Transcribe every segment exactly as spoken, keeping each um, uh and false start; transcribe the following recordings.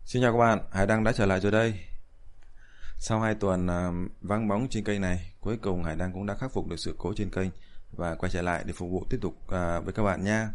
Xin chào các bạn, Hải Đăng đã trở lại rồi đây. Sau hai tuần uh, vắng bóng trên kênh này, cuối cùng Hải Đăng cũng đã khắc phục được sự cố trên kênh và quay trở lại để phục vụ tiếp tục uh, với các bạn nha.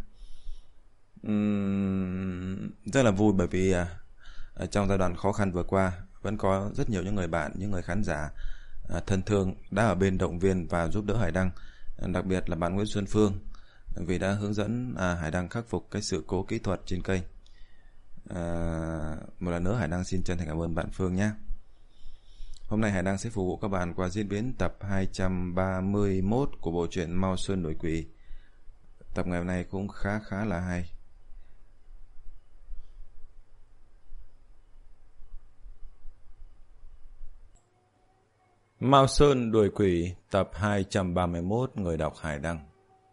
Uhm, rất là vui bởi vì uh, trong giai đoạn khó khăn vừa qua vẫn có rất nhiều những người bạn, những người khán giả uh, thân thương đã ở bên động viên và giúp đỡ Hải Đăng, uh, đặc biệt là bạn Nguyễn Xuân Phương vì đã hướng dẫn uh, Hải Đăng khắc phục cái sự cố kỹ thuật trên kênh. À, một lần nữa Hải Đăng xin chân thành cảm ơn bạn Phương nhé. Hôm nay Hải Đăng sẽ phục vụ các bạn qua diễn biến tập hai trăm ba mươi mốt của bộ truyện Mao Sơn Đổi Quỷ. Tập ngày hôm nay cũng khá khá là hay. Mao Sơn Đuổi Quỷ tập hai trăm ba mươi mốt, người đọc Hải Đăng.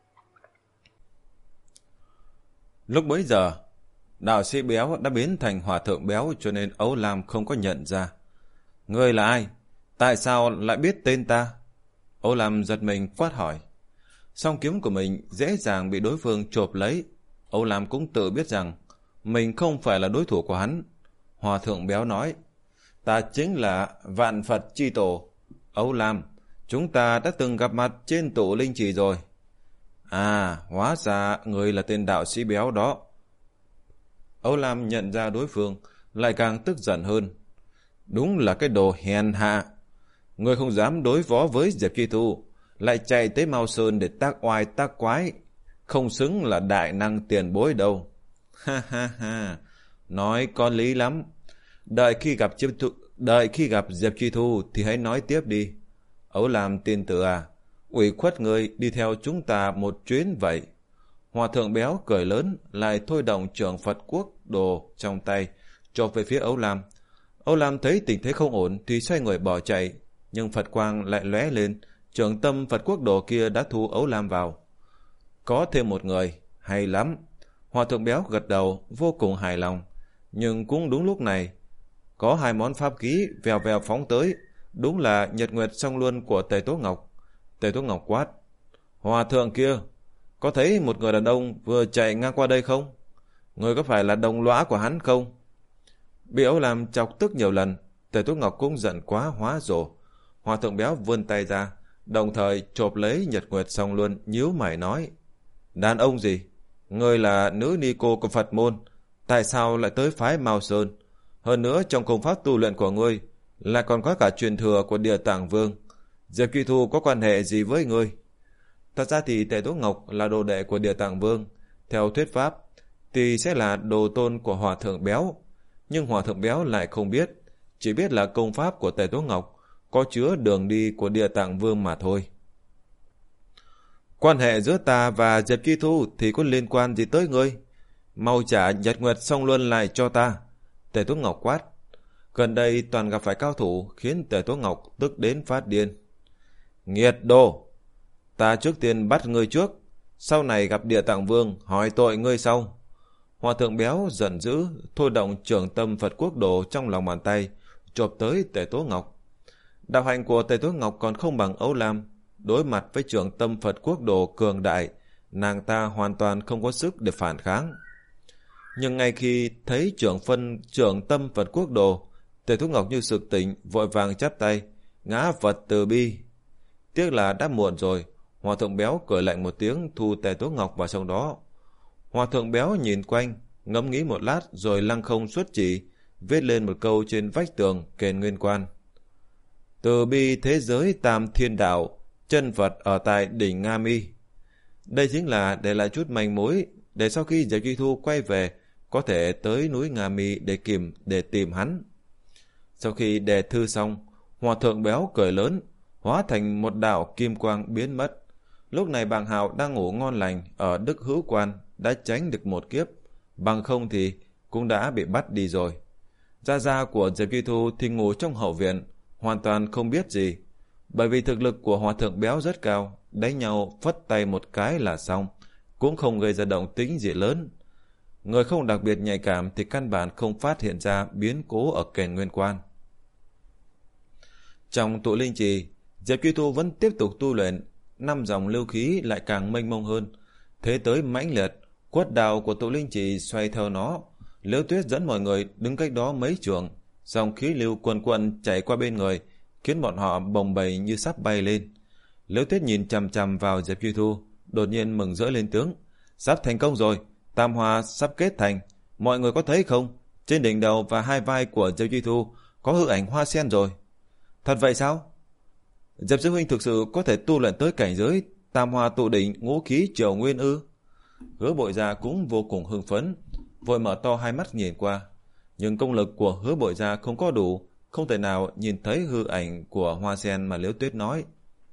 Lúc bấy giờ, đạo sĩ béo đã biến thành hòa thượng béo cho nên Âu Lam không có nhận ra. Ngươi là ai? Tại sao lại biết tên ta? Âu Lam giật mình quát hỏi. Song kiếm của mình dễ dàng bị đối phương chộp lấy. Âu Lam cũng tự biết rằng mình không phải là đối thủ của hắn. Hòa thượng béo nói, ta chính là Vạn Phật Chi Tổ. Âu Lam, chúng ta đã từng gặp mặt trên tụ linh trì rồi. À, hóa ra ngươi là tên đạo sĩ béo đó. Âu Lam nhận ra đối phương, lại càng tức giận hơn. Đúng là cái đồ hèn hạ. Ngươi không dám đối phó với Diệp Chi Thu, lại chạy tới Mao Sơn để tác oai tác quái. Không xứng là đại năng tiền bối đâu. Ha ha ha, nói có lý lắm. Đợi khi gặp Diệp, đợi khi gặp Diệp Chi Thu thì hãy nói tiếp đi. Âu Lam tin tử à, ủy khuất ngươi đi theo chúng ta một chuyến vậy. Hòa thượng béo cười lớn, lại thôi động trưởng Phật Quốc đồ trong tay, chộp về phía Âu Lam. Âu Lam thấy tình thế không ổn thì xoay người bỏ chạy, nhưng Phật quang lại lóe lên, trưởng tâm Phật Quốc đồ kia đã thu Âu Lam vào. Có thêm một người, hay lắm. Hòa thượng béo gật đầu, vô cùng hài lòng. Nhưng cũng đúng lúc này, có hai món pháp khí vèo vèo phóng tới, đúng là Nhật Nguyệt Song Luân của Tề Tố Ngọc. Tề Tố Ngọc quát, Hòa thượng kia, có thấy một người đàn ông vừa chạy ngang qua đây không? Người có phải là đồng lõa của hắn không? Bị Âu Lam chọc tức nhiều lần, Tề Tố Ngọc cũng giận quá hóa rồ. Hòa thượng béo vươn tay ra, đồng thời chộp lấy Nhật Nguyệt Song Luân, nhíu mày nói, đàn ông gì? Ngươi là nữ ni cô của Phật môn, tại sao lại tới phái Mao Sơn? Hơn nữa trong công pháp tu luyện của ngươi lại còn có cả truyền thừa của Địa Tạng Vương. Diệp Chi Thu có quan hệ gì với ngươi? Thật ra thì Tề Tố Ngọc là đồ đệ của Địa Tạng Vương, theo thuyết pháp thì sẽ là đồ tôn của Hòa thượng béo, nhưng Hòa thượng béo lại không biết, chỉ biết là công pháp của Tề Tố Ngọc có chứa đường đi của Địa Tạng Vương mà thôi. Quan hệ giữa ta và Diệp Chi Thu thì có liên quan gì tới ngươi? Mau trả Nhật Nguyệt Song Luân lại cho ta. Tề Tố Ngọc quát. Gần đây toàn gặp phải cao thủ, khiến Tề Tố Ngọc tức đến phát điên. Nghiệt đồ! Ta trước tiên bắt ngươi trước, sau này gặp Địa Tạng Vương hỏi tội ngươi sau. Hòa thượng béo giận dữ, thôi động trưởng tâm Phật Quốc đồ trong lòng bàn tay, chộp tới Tề Tố Ngọc. Đạo hành của Tề Tố Ngọc còn không bằng Âu Lam, đối mặt với trưởng tâm Phật Quốc đồ cường đại, nàng ta hoàn toàn không có sức để phản kháng. Nhưng ngay khi thấy trưởng phân trưởng tâm Phật Quốc đồ, Tề Tố Ngọc như sực tỉnh, vội vàng chắp tay, ngã Phật từ bi. Tiếc là đã muộn rồi. Hòa thượng béo cười lạnh một tiếng, thu Tề Tố Ngọc vào trong đó. Hòa thượng béo nhìn quanh, ngẫm nghĩ một lát rồi lăng không xuất chỉ, viết lên một câu trên vách tường kền nguyên quan. Từ bi thế giới tam thiên đạo, chân Phật ở tại đỉnh Nga Mi. Đây chính là để lại chút manh mối, để sau khi Diệp Chi Thu quay về, có thể tới núi Nga Mi để kìm để tìm hắn. Sau khi đề thư xong, Hòa thượng béo cười lớn, hóa thành một đạo kim quang biến mất. Lúc này Bàng Hạo đang ngủ ngon lành ở Đức Hữu Quan, đã tránh được một kiếp, bằng không thì cũng đã bị bắt đi rồi. Gia gia của Diệp Chi Thu thì ngủ trong hậu viện, hoàn toàn không biết gì, bởi vì thực lực của Hòa thượng béo rất cao, đánh nhau phất tay một cái là xong, cũng không gây ra động tĩnh gì lớn. Người không đặc biệt nhạy cảm thì căn bản không phát hiện ra biến cố ở Kền Nguyên Quan. Trong tụ linh trì, Diệp Chi Thu vẫn tiếp tục tu luyện, năm dòng lưu khí lại càng mênh mông hơn, thế tới mãnh liệt, quất đào của tụ linh trì xoay theo nó, Liễu Tuyết dẫn mọi người đứng cách đó mấy trượng, dòng khí lưu quần quần chảy qua bên người, khiến bọn họ bồng bềnh như sắp bay lên. Liễu Tuyết nhìn chằm chằm vào Diệp Duy Thu, đột nhiên mừng rỡ lên tiếng. Sắp thành công rồi, tam hoa sắp kết thành. Mọi người có thấy không? Trên đỉnh đầu và hai vai của Diệp Duy Thu có hư ảnh hoa sen rồi. Thật vậy sao? Diệp Sư huynh thực sự có thể tu luyện tới cảnh giới tam hoa tụ đỉnh ngũ khí triều nguyên ư? Hứa Bội Gia cũng vô cùng hưng phấn, vội mở to hai mắt nhìn qua. Nhưng công lực của Hứa Bội Gia không có đủ, không thể nào nhìn thấy hư ảnh của hoa sen mà Liễu Tuyết nói.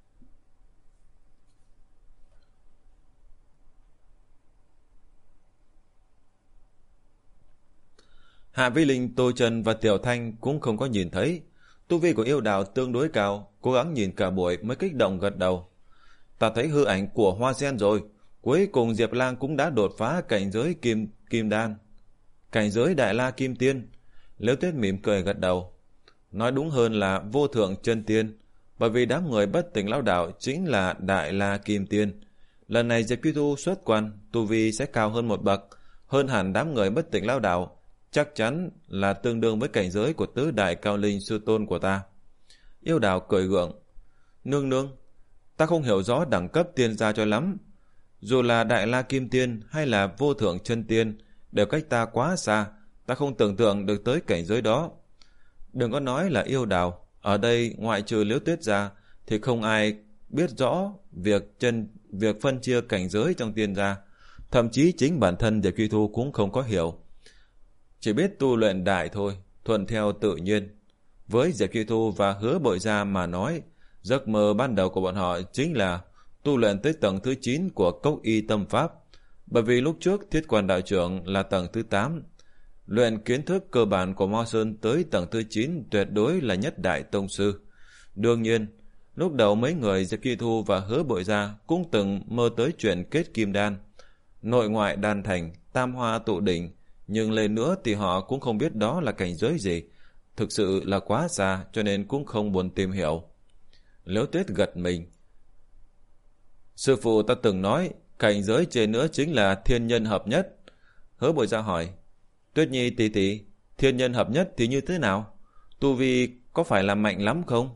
Hạ Vĩ Linh, Tô Trần và Tiểu Thanh cũng không có nhìn thấy. Tu vi của yêu đào tương đối cao, cố gắng nhìn cả buổi mới kích động gật đầu. Ta thấy hư ảnh của hoa sen rồi, cuối cùng Diệp Lang cũng đã đột phá cảnh giới kim kim đan, cảnh giới đại la kim tiên. Liễu Tuyết mỉm cười gật đầu. Nói đúng hơn là vô thượng chân tiên, bởi vì đám người bất tỉnh lão đạo chính là đại la kim tiên. Lần này Diệp Duy Thu xuất quan, tu vi sẽ cao hơn một bậc, hơn hẳn đám người bất tỉnh lão đạo, chắc chắn là tương đương với cảnh giới của tứ đại cao linh sư tôn của ta. Yêu đào cười gượng. Nương nương, ta không hiểu rõ đẳng cấp tiên gia cho lắm. Dù là đại la kim tiên hay là vô thượng chân tiên, đều cách ta quá xa, ta không tưởng tượng được tới cảnh giới đó. Đừng có nói là yêu đào, ở đây ngoại trừ Liễu Tuyết ra thì không ai biết rõ việc chân việc phân chia cảnh giới trong tiên gia, thậm chí chính bản thân Diệp Duy Thu cũng không có hiểu. Chỉ biết tu luyện đại thôi, thuận theo tự nhiên. Với Diệp Duy Thu và Hứa Bội Gia mà nói, giấc mơ ban đầu của bọn họ chính là tu luyện tới tầng thứ chín của Cốc Y Tâm Pháp, bởi vì lúc trước Thiết Quan đạo trưởng là tầng thứ tám. Luyện kiến thức cơ bản của Mao Sơn tới tầng thứ chín tuyệt đối là nhất đại tông sư. Đương nhiên, lúc đầu mấy người Diệp Duy Thu và Hứa Bội Gia cũng từng mơ tới chuyện kết kim đan, nội ngoại đan thành, tam hoa tụ đỉnh, nhưng lên nữa thì họ cũng không biết đó là cảnh giới gì, thực sự là quá xa cho nên cũng không buồn tìm hiểu. Liễu Tuyết gật mình. Sư phụ ta từng nói, cảnh giới trên nữa chính là thiên nhân hợp nhất. Hứa Bội Gia hỏi, Tuyết Nhi tỷ tỷ, thiên nhân hợp nhất thì như thế nào? Tu vi có phải là mạnh lắm không?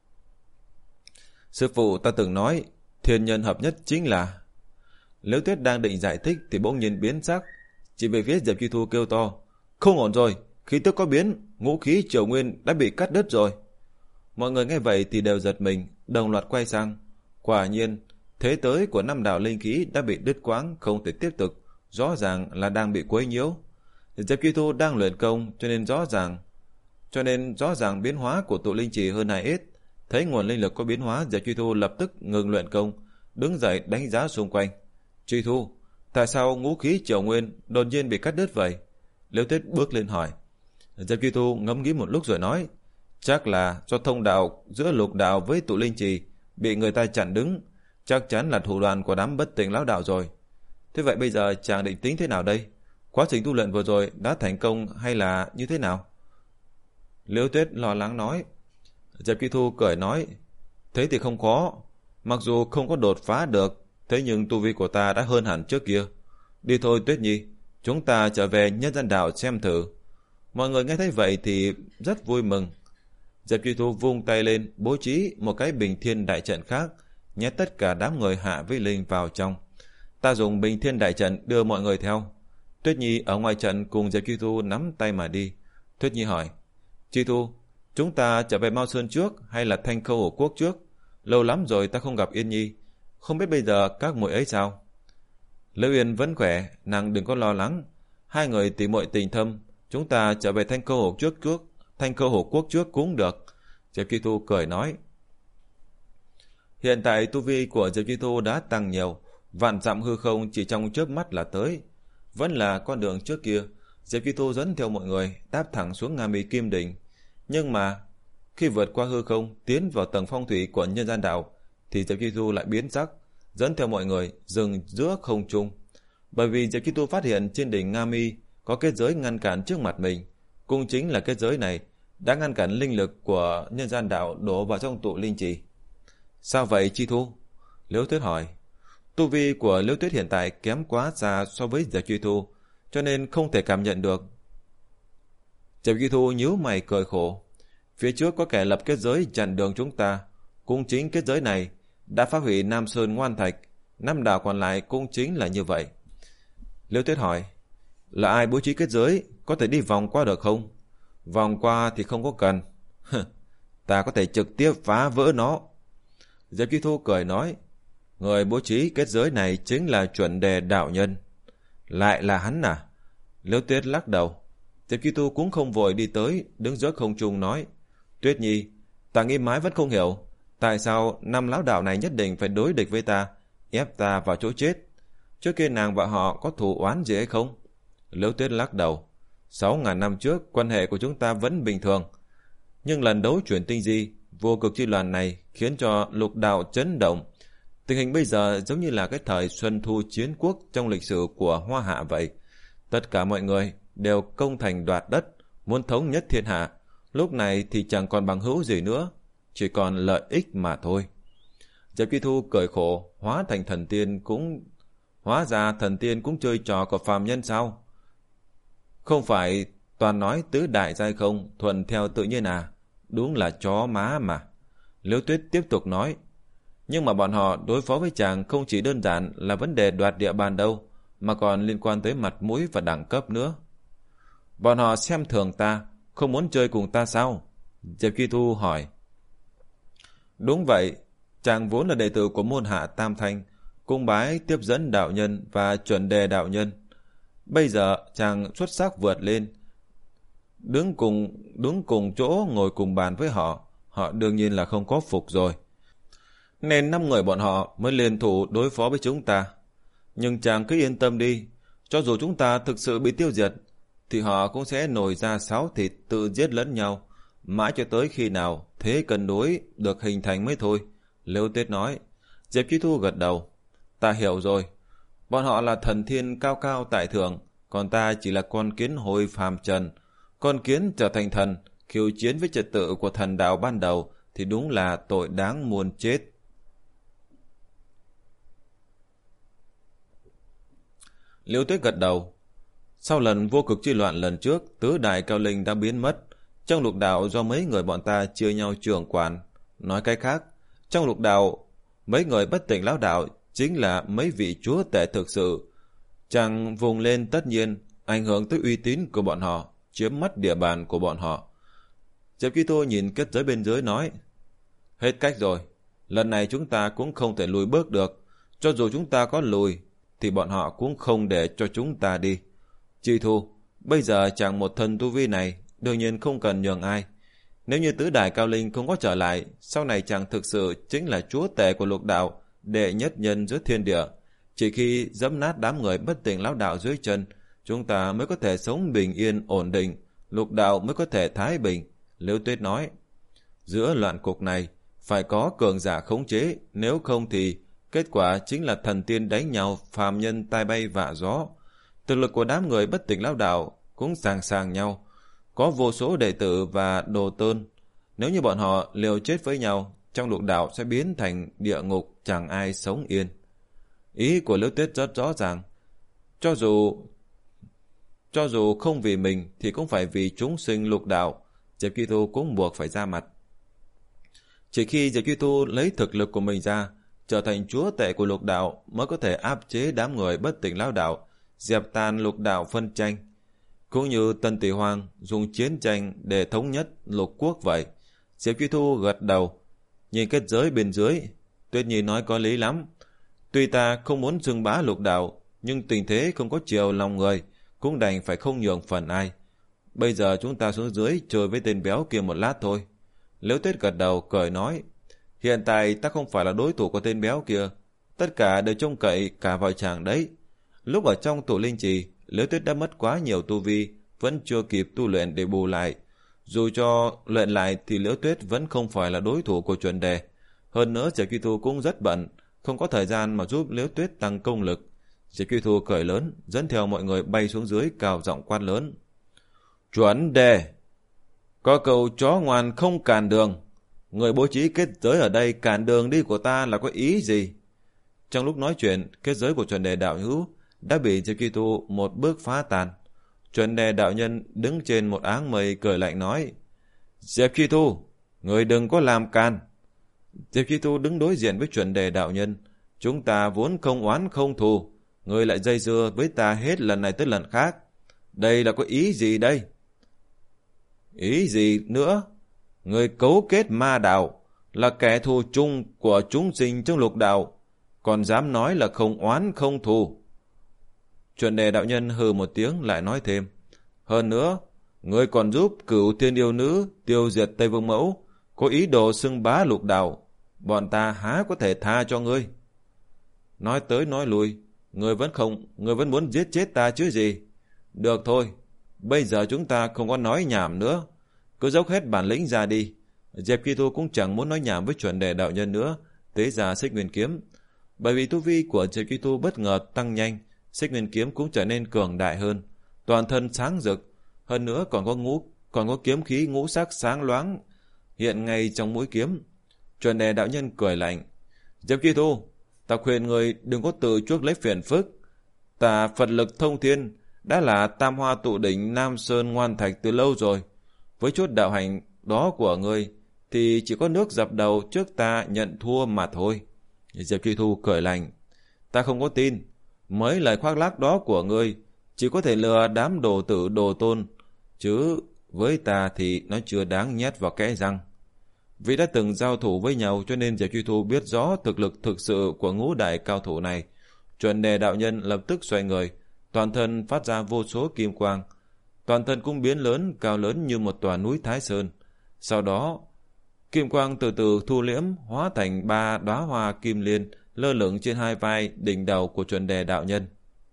Sư phụ ta từng nói, thiên nhân hợp nhất chính là... Liễu Tuyết đang định giải thích thì bỗng nhiên biến sắc, chỉ về phía Diệp Duy Thu kêu to, không ổn rồi, khí tức có biến, ngũ khí triều nguyên đã bị cắt đứt rồi. Mọi người nghe vậy thì đều giật mình, đồng loạt quay sang. Quả nhiên, thế tới của năm đạo linh khí đã bị đứt quãng, không thể tiếp tục, rõ ràng là đang bị quấy nhiễu. Diệp Duy Thu đang luyện công cho nên rõ ràng, cho nên rõ ràng biến hóa của tụ linh trì hơn hai ít. Thấy nguồn linh lực có biến hóa, Diệp Duy Thu lập tức ngừng luyện công, đứng dậy đánh giá xung quanh. Duy Thu, tại sao ngũ khí triều nguyên đột nhiên bị cắt đứt vậy? Liễu Tuyết bước lên hỏi. Diệp Duy Thu ngẫm nghĩ một lúc rồi nói, chắc là do thông đạo giữa lục đạo với tụ linh trì bị người ta chặn đứng, chắc chắn là thủ đoạn của đám bất tỉnh lão đạo rồi. Thế vậy bây giờ chàng định tính thế nào đây? Quá trình tu luyện vừa rồi đã thành công hay là như thế nào? Liễu Tuyết lo lắng nói. Diệp Duy Thu cười nói, thế thì không khó, mặc dù không có đột phá được, thế nhưng tu vi của ta đã hơn hẳn trước kia. Đi thôi Tuyết Nhi, chúng ta trở về nhân gian đạo xem thử. Mọi người nghe thấy vậy thì rất vui mừng. Diệp Duy Thu vung tay lên, bố trí một cái bình thiên đại trận khác, nhét tất cả đám người Hạ Vĩ Linh vào trong. Ta dùng bình thiên đại trận đưa mọi người theo. Tuyết Nhi ở ngoài trận cùng Diệp Duy Thu nắm tay mà đi. Tuyết Nhi hỏi, Duy Thu, chúng ta trở về Mao Sơn trước hay là Thanh Khâu Hổ Quốc trước? Lâu lắm rồi ta không gặp Yên Nhi, không biết bây giờ các muội ấy sao? Lữ Yên vẫn khỏe, nàng đừng có lo lắng. Hai người tỷ muội tình thâm, chúng ta trở về Thanh Khâu Hổ trước trước, Thanh Khâu Hổ Quốc trước cũng được. Diệp Duy Thu cười nói. Hiện tại tu vi của Diệp Duy Thu đã tăng nhiều, vạn dặm hư không chỉ trong chớp mắt là tới. Vẫn là con đường trước kia, Diệp Duy Thu dẫn theo mọi người đáp thẳng xuống Nga Mi Kim Đỉnh. Nhưng mà khi vượt qua hư không tiến vào tầng phong thủy của nhân gian đạo thì Diệp Duy Thu lại biến sắc, dẫn theo mọi người dừng giữa không trung. Bởi vì Diệp Duy Thu phát hiện trên đỉnh Nga Mi có kết giới ngăn cản trước mặt mình, cũng chính là kết giới này đã ngăn cản linh lực của nhân gian đạo đổ vào trong tụ linh trì. Sao vậy Chi Thu? Liễu Tuyết hỏi. Tu vi của Liễu Tuyết hiện tại kém quá xa so với Diệp Duy Thu, cho nên không thể cảm nhận được Diệp Duy Thu nhíu mày cười khổ. Phía trước có kẻ lập kết giới chặn đường chúng ta. Cũng chính kết giới này đã phá hủy Nam Sơn Ngoan Thạch. Năm đảo còn lại cũng chính là như vậy. Liễu Tuyết hỏi, là ai bố trí kết giới? Có thể đi vòng qua được không? Vòng qua thì không có cần. Ta có thể trực tiếp phá vỡ nó. Diệp Duy Thu cười nói, người bố trí kết giới này chính là Chuẩn Đề đạo nhân. Lại là hắn à? Liễu Tuyết lắc đầu. Diệp Duy Thu cũng không vội đi tới, đứng giữa không trung nói, Tuyết Nhi, ta nghĩ mãi vẫn không hiểu, tại sao năm lão đạo này nhất định phải đối địch với ta, ép ta vào chỗ chết. Trước kia nàng và họ có thù oán gì hay không? Liễu Tuyết lắc đầu. Sáu ngàn năm trước, quan hệ của chúng ta vẫn bình thường. Nhưng lần đấu chuyển tinh di, vô cực chi loạn này khiến cho lục đạo chấn động. Tình hình bây giờ giống như là cái thời Xuân Thu chiến quốc trong lịch sử của Hoa Hạ vậy. Tất cả mọi người đều công thành đoạt đất, muốn thống nhất thiên hạ. Lúc này thì chẳng còn bằng hữu gì nữa, chỉ còn lợi ích mà thôi. Diệp Duy Thu cười khổ, hóa thành thần tiên cũng... Hóa ra thần tiên cũng chơi trò của phàm nhân sao? Không phải toàn nói tứ đại giai không, thuận theo tự nhiên à? Đúng là chó má mà. Liễu Tuyết tiếp tục nói, nhưng mà bọn họ đối phó với chàng không chỉ đơn giản là vấn đề đoạt địa bàn đâu, mà còn liên quan tới mặt mũi và đẳng cấp nữa. Bọn họ xem thường ta, không muốn chơi cùng ta sao? Diệp Duy Thu hỏi. Đúng vậy, chàng vốn là đệ tử của môn hạ Tam Thanh, cung bái tiếp dẫn đạo nhân và Chuẩn Đề đạo nhân. Bây giờ chàng xuất sắc vượt lên, đứng cùng đứng cùng chỗ ngồi cùng bàn với họ, họ đương nhiên là không có phục rồi. Nên năm người bọn họ mới liên thủ đối phó với chúng ta. Nhưng chàng cứ yên tâm đi, cho dù chúng ta thực sự bị tiêu diệt, thì họ cũng sẽ nổi ra sáo thịt tự giết lẫn nhau, mãi cho tới khi nào thế cân đối được hình thành mới thôi. Liễu Tuyết nói. Diệp Duy Thu gật đầu. Ta hiểu rồi, bọn họ là thần thiên cao cao tại thượng, còn ta chỉ là con kiến hôi phàm trần. Con kiến trở thành thần, khiêu chiến với trật tự của thần đạo ban đầu thì đúng là tội đáng muôn chết. Liễu Tuyết gật đầu. Sau lần vô cực chi loạn lần trước, tứ đại cao linh đã biến mất. Trong lục đạo do mấy người bọn ta chia nhau trưởng quản. Nói cách khác, trong lục đạo, mấy người bất tỉnh lão đạo chính là mấy vị chúa tể thực sự. Chàng vùng lên tất nhiên ảnh hưởng tới uy tín của bọn họ, chiếm mất địa bàn của bọn họ. Diệp Duy Thu nhìn kết giới bên dưới nói, hết cách rồi, lần này chúng ta cũng không thể lùi bước được. Cho dù chúng ta có lùi thì bọn họ cũng không để cho chúng ta đi. Duy Thu, bây giờ chàng một thân tu vi này đương nhiên không cần nhường ai. Nếu như tứ đại cao linh không có trở lại, sau này chàng thực sự chính là chúa tể của lục đạo, đệ nhất nhân giữa thiên địa. Chỉ khi dẫm nát đám người bất tỉnh lão đạo dưới chân, chúng ta mới có thể sống bình yên ổn định, lục đạo mới có thể thái bình. Liễu Tuyết nói, giữa loạn cục này phải có cường giả khống chế, nếu không thì kết quả chính là thần tiên đánh nhau, phàm nhân tai bay vạ gió. Thực lực của đám người bất tỉnh lão đạo cũng sàng sàng nhau, có vô số đệ tử và đồ tôn. Nếu như bọn họ liều chết với nhau, trong lục đạo sẽ biến thành địa ngục, chẳng ai sống yên. Ý của Liễu Tuyết rất rõ ràng, cho dù cho dù không vì mình thì cũng phải vì chúng sinh lục đạo. Diệp Duy Thu cũng buộc phải ra mặt. Chỉ khi Diệp Duy Thu lấy thực lực của mình ra, trở thành chúa tể của lục đạo, mới có thể áp chế đám người bất tỉnh lão đạo, dẹp tan lục đạo phân tranh. Cũng như Tân Tỷ Hoàng dùng chiến tranh để thống nhất lục quốc vậy. Diệp Duy Thu gật đầu, nhìn kết giới bên dưới. Tuyết Nhi nói có lý lắm. Tuy ta không muốn xưng bá lục đạo, nhưng tình thế không có chiều lòng người, cũng đành phải không nhường phần ai. Bây giờ chúng ta xuống dưới chơi với tên béo kia một lát thôi. Liễu Tuyết gật đầu cười nói, hiện tại ta không phải là đối thủ của tên béo kia, tất cả đều trông cậy cả vào chàng đấy. Lúc ở trong tụ linh trì, Liễu Tuyết đã mất quá nhiều tu vi, vẫn chưa kịp tu luyện để bù lại. Dù cho luyện lại thì Liễu Tuyết vẫn không phải là đối thủ của Chuẩn Đề. Hơn nữa Diệp Duy Thu cũng rất bận, không có thời gian mà giúp Liễu Tuyết tăng công lực. Diệp Duy Thu cười lớn, dẫn theo mọi người bay xuống dưới, cao giọng quát lớn, Chuẩn Đề, có câu chó ngoan không cản đường, người bố trí kết giới ở đây cản đường đi của ta là có ý gì? Trong lúc nói chuyện, kết giới của Chuẩn Đề đạo hữu đã bị Diệp Duy Thu một bước phá tan. Chuẩn đề đạo nhân đứng trên một áng mây cười lạnh nói: Diệp Chi Thu, người đừng có làm can. Diệp Chi Thu đứng đối diện với chuẩn đề đạo nhân: Chúng ta vốn không oán không thù, người lại dây dưa với ta hết lần này tới lần khác. Đây là có ý gì đây? Ý gì nữa? Người cấu kết ma đạo, là kẻ thù chung của chúng sinh trong lục đạo, còn dám nói là không oán không thù. Chuẩn đề đạo nhân hừ một tiếng lại nói thêm: Hơn nữa, người còn giúp Cửu Thiên Yêu Nữ tiêu diệt Tây Vương Mẫu, có ý đồ xưng bá lục đạo, bọn ta há có thể tha cho ngươi. Nói tới nói lui, người vẫn không, người vẫn muốn giết chết ta chứ gì. Được thôi, bây giờ chúng ta không có nói nhảm nữa, cứ dốc hết bản lĩnh ra đi. Diệp Chi Thu cũng chẳng muốn nói nhảm với chuẩn đề đạo nhân nữa, tế ra Xích Nguyên Kiếm. Bởi vì tu vi của Diệp Chi Thu bất ngờ tăng nhanh, Xích Nguyên Kiếm cũng trở nên cường đại hơn, toàn thân sáng rực, hơn nữa còn có ngũ, còn có kiếm khí ngũ sắc sáng loáng hiện ngay trong mũi kiếm. Chuẩn đề đạo nhân cười lạnh: Diệp Chi Thu, ta khuyên người đừng có tự chuốc lấy phiền phức. Ta Phật lực thông thiên, đã là tam hoa tụ đỉnh Nam Sơn Ngoan Thạch từ lâu rồi. Với chút đạo hành đó của ngươi thì chỉ có nước dập đầu trước ta nhận thua mà thôi. Diệp Chi Thu cười lạnh: Ta không có tin. Mấy lời khoác lác đó của ngươi chỉ có thể lừa đám đồ tử đồ tôn, chứ với ta thì nó chưa đáng nhét vào kẽ răng. Vì đã từng giao thủ với nhau cho nên Diệp Chi Thu biết rõ thực lực thực sự của ngũ đại cao thủ này. Chuẩn đề đạo nhân lập tức xoay người, toàn thân phát ra vô số kim quang, toàn thân cũng biến lớn, cao lớn như một tòa núi Thái Sơn. Sau đó, kim quang từ từ thu liễm, hóa thành ba đóa hoa kim liên lơ lửng trên hai vai đỉnh đầu của chuẩn đề đạo nhân.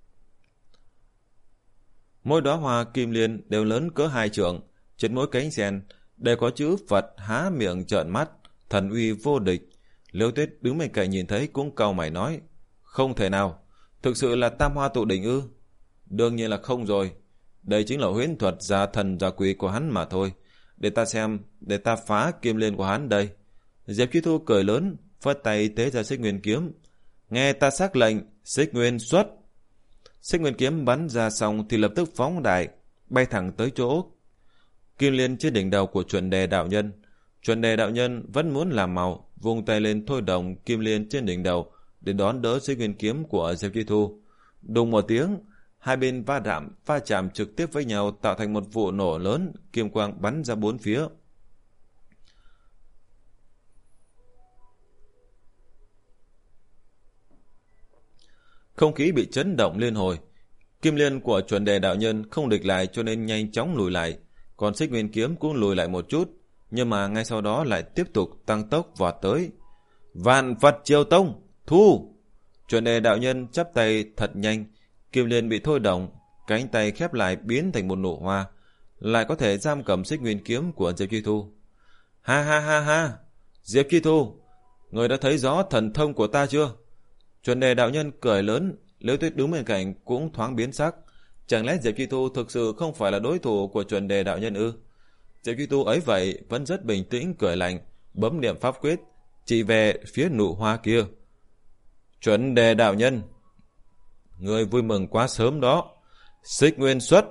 Mỗi đóa hoa kim liên đều lớn cỡ hai trượng, trên mỗi cánh sen đều có chữ Phật há miệng trợn mắt, thần uy vô địch. Liễu Tuyết đứng bên cạnh nhìn thấy cũng cau mày nói: Không thể nào, thực sự là tam hoa tụ đỉnh ư? Đương nhiên là không rồi, đây chính là huyễn thuật giả thần giả quỷ của hắn mà thôi. Để ta xem, để ta phá kim liên của hắn đây. Diệp Chi Thu cười lớn, phất tay tế ra Xích Nguyên Kiếm. Nghe ta sắc lệnh, Xích Nguyên xuất. Xích Nguyên Kiếm bắn ra xong thì lập tức phóng đại, bay thẳng tới chỗ kim liên trên đỉnh đầu của chuẩn đề đạo nhân. Chuẩn đề đạo nhân vẫn muốn làm màu, vung tay lên thôi động kim liên trên đỉnh đầu để đón đỡ Xích Nguyên Kiếm của Diệp Chi Thu. Đùng một tiếng, hai bên va đạm, va chạm trực tiếp với nhau tạo thành một vụ nổ lớn, kim quang bắn ra bốn phía. Không khí bị chấn động liên hồi. Kim liên của chuẩn đề đạo nhân không địch lại cho nên nhanh chóng lùi lại, còn Xích Nguyên Kiếm cũng lùi lại một chút, nhưng mà ngay sau đó lại tiếp tục tăng tốc vọt tới. Vạn Phật Triều Tông, thu! Chuẩn đề đạo nhân chắp tay thật nhanh, kim liên bị thôi động, cánh tay khép lại biến thành một nụ hoa, lại có thể giam cầm Xích Nguyên Kiếm của Diệp Chi Thu. Ha ha ha ha! Diệp Chi Thu, người đã thấy rõ thần thông của ta chưa? Chuẩn đề đạo nhân cười lớn. Liễu Tuyết đứng bên cạnh cũng thoáng biến sắc. Chẳng lẽ Diệp Chi Thu thực sự không phải là đối thủ của chuẩn đề đạo nhân ư? Diệp Chi Thu ấy vậy vẫn rất bình tĩnh cười lạnh, bấm niệm pháp quyết chỉ về phía nụ hoa kia. Chuẩn đề đạo nhân, người vui mừng quá sớm đó. Xích Nguyên xuất.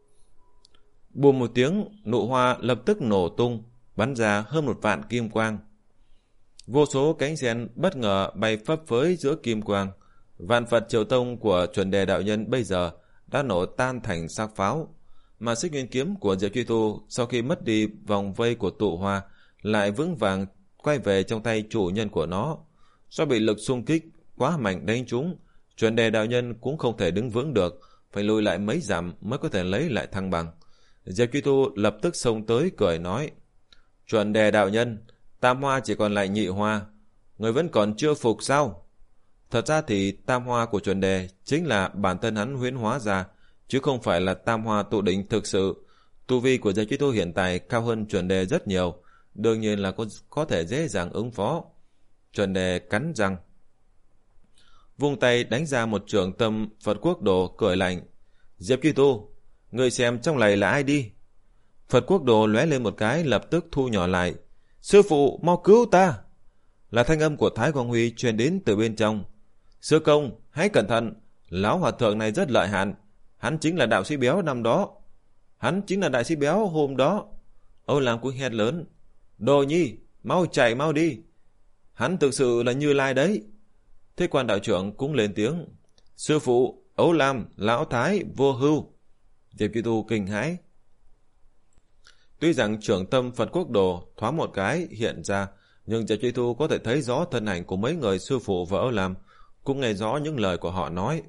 Bùm một tiếng, nụ hoa lập tức nổ tung, bắn ra hơn một vạn kim quang. Vô số cánh sen bất ngờ bay phấp phới giữa kim quang. Vạn Phật Triều Tông của chuẩn đề đạo nhân bây giờ đã nổ tan thành xác pháo, mà Xích Nguyên Kiếm của Diệp Chi Thu sau khi mất đi vòng vây của tụ hoa lại vững vàng quay về trong tay chủ nhân của nó. Do bị lực xung kích quá mạnh đánh trúng, chuẩn đề đạo nhân cũng không thể đứng vững được, phải lùi lại mấy dặm mới có thể lấy lại thăng bằng. Diệp Chi Thu lập tức xông tới cười nói: Chuẩn đề đạo nhân, tam hoa chỉ còn lại nhị hoa, người vẫn còn chưa phục sao? Thật ra thì tam hoa của chuẩn đề chính là bản thân hắn huyễn hóa ra, chứ không phải là tam hoa tụ đỉnh thực sự. Tu vi của Diệp Chi Thu hiện tại cao hơn chuẩn đề rất nhiều, đương nhiên là có, có thể dễ dàng ứng phó. Chuẩn đề cắn răng, vung tay đánh ra một trường tâm Phật Quốc Đồ cười lạnh: Diệp Chi Thu, người xem trong này là ai đi? Phật Quốc Đồ lóe lên một cái lập tức thu nhỏ lại. Sư phụ, mau cứu ta! Là thanh âm của Thái Quang Huy truyền đến từ bên trong. Sư công, hãy cẩn thận, lão hòa thượng này rất lợi hại, hắn chính là đạo sĩ béo năm đó. Hắn chính là đại sĩ béo hôm đó. Âu Lam cũng hét lớn. Đồ Nhi, mau chạy mau đi. Hắn thực sự là Như Lai đấy. Thế quan đạo trưởng cũng lên tiếng. Sư phụ, Âu Lam, Lão Thái, Vô Hưu. Diệp Chi Thu kinh hãi. Tuy rằng trưởng tâm Phật Quốc Đồ thoáng một cái hiện ra, nhưng Diệp Chi Thu có thể thấy rõ thân ảnh của mấy người sư phụ và Âu Lam, cũng nghe rõ những lời của họ nói.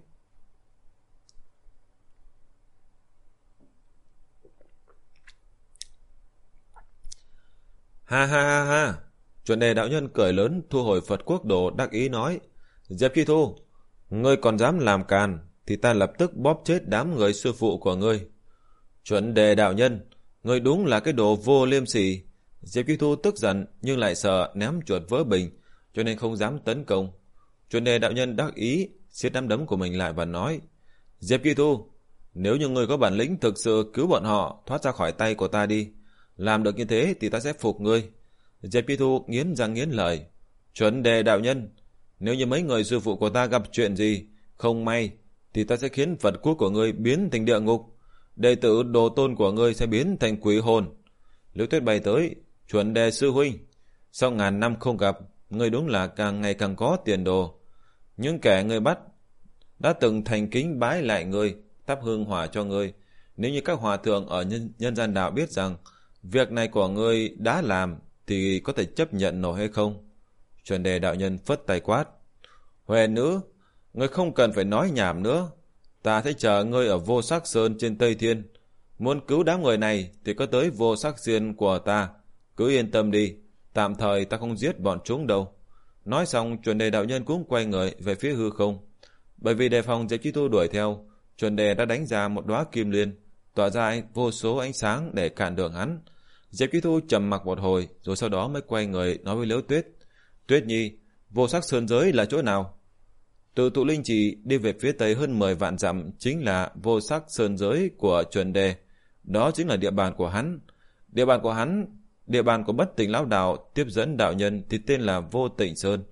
Ha ha ha ha. Chuẩn đề đạo nhân cười lớn thu hồi Phật Quốc Đồ đắc ý nói. Diệp Chi Thu, ngươi còn dám làm càn, thì ta lập tức bóp chết đám người sư phụ của ngươi. Chuẩn đề đạo nhân, ngươi đúng là cái đồ vô liêm sỉ. Diệp Chi Thu tức giận nhưng lại sợ ném chuột vỡ bình, cho nên không dám tấn công. Chuẩn đề đạo nhân đắc ý siết nắm đấm của mình lại và nói. Diệp Chi Thu, nếu như ngươi có bản lĩnh thực sự cứu bọn họ thoát ra khỏi tay của ta đi, làm được như thế thì ta sẽ phục ngươi. Diệp Chi Thu nghiến răng nghiến lợi. Chuẩn đề đạo nhân, nếu như mấy người sư phụ của ta gặp chuyện gì không may, thì ta sẽ khiến Phật quốc của ngươi biến thành địa ngục, đệ tử đồ tôn của ngươi sẽ biến thành quỷ hồn. Liễu Tuyết bay tới. Chuẩn đề sư huynh, sau ngàn năm không gặp, ngươi đúng là càng ngày càng có tiền đồ. Những kẻ ngươi bắt đã từng thành kính bái lại ngươi, thắp hương hỏa cho ngươi. Nếu như các hòa thượng ở nhân, nhân gian đạo biết rằng việc này của ngươi đã làm, thì có thể chấp nhận nổi hay không? Chuẩn đề đạo nhân phất tay quát. Huệ nữ, ngươi không cần phải nói nhảm nữa. Ta sẽ chờ ngươi ở Vô Sắc Sơn trên Tây Thiên. Muốn cứu đám người này thì có tới Vô Sắc Sơn của ta. Cứ yên tâm đi, tạm thời ta không giết bọn chúng đâu. Nói xong, chuẩn đề đạo nhân cũng quay người về phía hư không. Bởi vì đề phòng Diệp Chi Thu đuổi theo, chuẩn đề đã đánh ra một đóa kim liên, tỏa ra vô số ánh sáng để cản đường hắn. Diệp Chi Thu trầm mặc một hồi, rồi sau đó mới quay người nói với Liễu Tuyết. Tuyết Nhi, Vô Sắc Sơn giới là chỗ nào? Từ Tụ Linh Trì đi về phía tây hơn mười vạn dặm chính là Vô Sắc Sơn giới của chuẩn đề. Đó chính là địa bàn của hắn. Địa bàn của hắn, địa bàn của Bất Tịnh Lão Đạo tiếp dẫn đạo nhân thì tên là Vô Tịnh Sơn.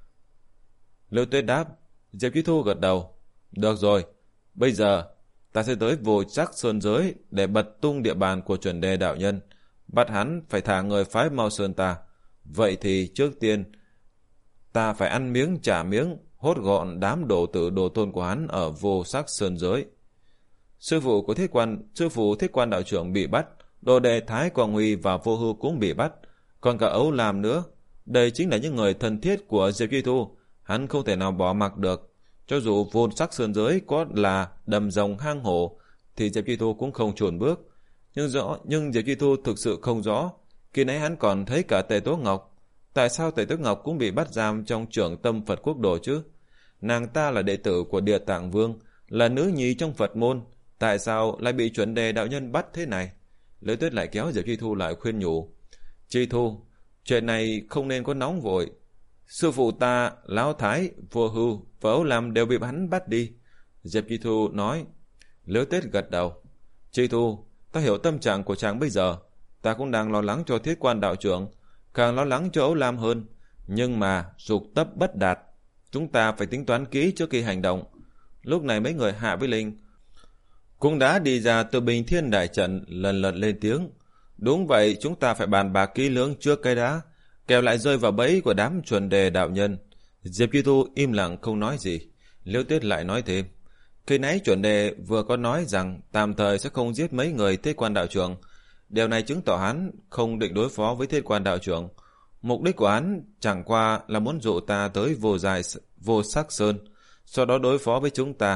Liễu Tuyết đáp. Diệp Chi Thu gật đầu. Được rồi, bây giờ ta sẽ tới Vô Sắc Sơn giới để bật tung địa bàn của chuẩn đề đạo nhân, bắt hắn phải thả người phái Mao Sơn ta. Vậy thì trước tiên ta phải ăn miếng trả miếng, hốt gọn đám đồ tử đồ tôn của hắn ở Vô Sắc Sơn giới. Sư phụ của Thiết Quan, sư phụ Thiết Quan đạo trưởng bị bắt, đồ đệ Thái Quang Huy và Vô Hưu cũng bị bắt, còn cả Âu Lam nữa. Đây chính là những người thân thiết của Diệp Chi Thu, hắn không thể nào bỏ mặc được. Cho dù Vô Sắc Sơn giới có là đầm rồng hang hổ, thì Diệp Chi Thu cũng không chùn bước. Nhưng rõ, nhưng Diệp Chi Thu thực sự không rõ, khi nãy hắn còn thấy cả Tề Tố Ngọc. Tại sao Tề Tố Ngọc cũng bị bắt giam trong trưởng tâm Phật Quốc Đồ chứ? Nàng ta là đệ tử của Địa Tạng Vương, là nữ nhi trong Phật môn, tại sao lại bị chuẩn đề đạo nhân bắt thế này? Liễu Tuyết lại kéo Diệp Chi Thu lại khuyên nhủ. Chi Thu, chuyện này không nên có nóng vội. Sư phụ ta, Lão Thái, Vô Hưu và Âu Lam đều bị hắn bắt đi. Diệp Chi Thu nói. Liễu Tuyết gật đầu. Chi Thu, ta hiểu tâm trạng của chàng bây giờ. Ta cũng đang lo lắng cho Thiết Quan đạo trưởng, càng lo lắng cho Âu Lam hơn. Nhưng mà dục tấp bất đạt, chúng ta phải tính toán kỹ trước khi hành động. Lúc này mấy người Hạ với Linh cũng đã đi ra từ Bình Thiên Đại Trận, lần lượt lên tiếng. Đúng vậy, chúng ta phải bàn bạc kỹ lưỡng trước cái đã, kẻo lại rơi vào bẫy của đám chuẩn đề đạo nhân. Diệp Chi Thu im lặng không nói gì. Liễu Tuyết lại nói thêm. Khi nãy chuẩn đề vừa có nói rằng tạm thời sẽ không giết mấy người Thiết Quan đạo trưởng. Điều này chứng tỏ hắn không định đối phó với Thiết Quan đạo trưởng. Mục đích của hắn chẳng qua là muốn dụ ta tới vô dài vô sắc sơn, sau đó đối phó với chúng ta.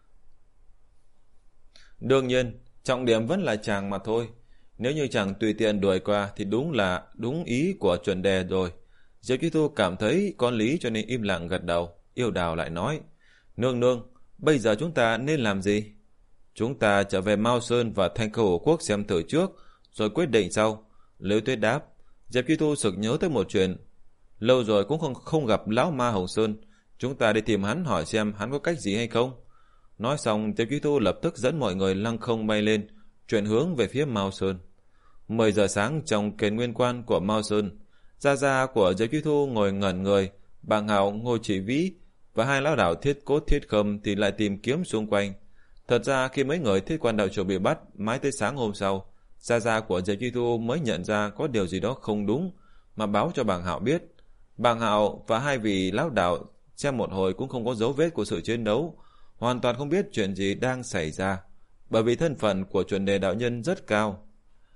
Đương nhiên, trọng điểm vẫn là chàng mà thôi. Nếu như chàng tùy tiện đuổi qua thì đúng là đúng ý của chuẩn đề rồi. Diệp Chi Thu cảm thấy có lý cho nên im lặng gật đầu. Yêu Đào lại nói. Nương nương, bây giờ chúng ta nên làm gì? Chúng ta trở về Mao Sơn và Thanh Khâu Hổ Quốc xem thử trước, rồi quyết định sau. Liễu Tuyết đáp. Diệp Chi Thu sực nhớ tới một chuyện. Lâu rồi cũng không, không gặp Lão Ma Hồng Sơn. Chúng ta đi tìm hắn hỏi xem hắn có cách gì hay không. Nói xong, Diệp Chi Thu lập tức dẫn mọi người lăng không bay lên, chuyển hướng về phía Mao Sơn. mười giờ sáng trong Kền Nguyên Quan của Mao Sơn, gia gia của Diệp Chi Thu ngồi ngẩn người, Bàng Hạo, Ngô Chỉ Vĩ và hai lão đạo Thiết Cốt Thiết Khâm thì lại tìm kiếm xung quanh. Thật ra khi mấy người Thiết Quan đạo trưởng bị bắt, mãi tới sáng hôm sau, gia gia của Diệp Chi Thu mới nhận ra có điều gì đó không đúng, mà báo cho Bàng Hạo biết. Bàng Hạo và hai vị lão đạo xem một hồi cũng không có dấu vết của sự chiến đấu, hoàn toàn không biết chuyện gì đang xảy ra, bởi vì thân phận của chuẩn đề đạo nhân rất cao,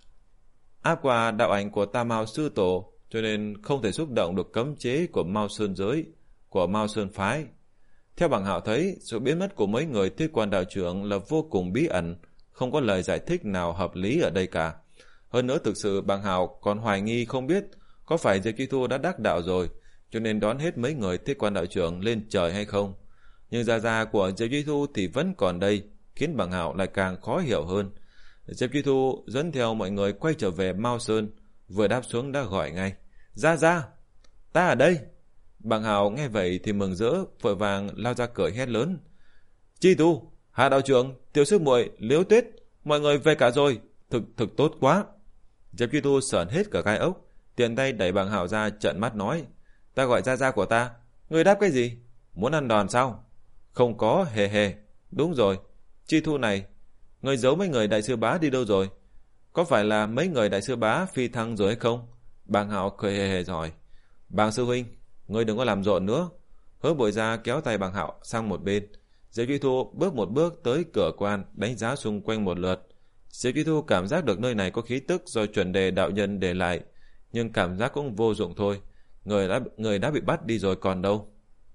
áp qua đạo ảnh của Tam Mao sư tổ, cho nên không thể xúc động được cấm chế của Mao Sơn giới, của Mao Sơn phái. Theo Bàng Hạo thấy, sự biến mất của mấy người Thiết Quan đạo trưởng là vô cùng bí ẩn, không có lời giải thích nào hợp lý ở đây cả. Hơn nữa thực sự Bàng Hạo còn hoài nghi không biết có phải Diệp Chi Thu đã đắc đạo rồi, cho nên đón hết mấy người Thiết Quan đạo trưởng lên trời hay không. Nhưng gia gia của Diệp Chi Thu thì vẫn còn đây, khiến Bàng Hạo lại càng khó hiểu hơn. Diệp Chi Thu dẫn theo mọi người quay trở về Mao Sơn, vừa đáp xuống đã gọi ngay: "Gia gia, ta ở đây." Bàng Hạo nghe vậy thì mừng rỡ, vội vàng lao ra cười hét lớn: "Chi Thu, Hạ đạo trưởng, tiểu sư muội, Liễu Tuyết, mọi người về cả rồi, thực thực tốt quá." Diệp Chi Thu sởn hết cả gai ốc, tiện tay đẩy Bàng Hạo ra, trợn mắt nói: "Ta gọi gia gia của ta, người đáp cái gì? Muốn ăn đòn sao?" "Không có, hề hề." "Đúng rồi, Chi Thu này, người giấu mấy người đại sư bá đi đâu rồi? Có phải là mấy người đại sư bá phi thăng rồi hay không?" Bàng Hạo cười hề hề hỏi: "Bàng sư huynh, ngươi đừng có làm rộn nữa." Hứa Bội Gia kéo tay Bàng Hạo sang một bên. Diệp Chi Thu bước một bước tới cửa quan, đánh giá xung quanh một lượt. Diệp Chi Thu cảm giác được nơi này có khí tức do chuẩn đề đạo nhân để lại, nhưng cảm giác cũng vô dụng thôi. Người đã người đã bị bắt đi rồi còn đâu.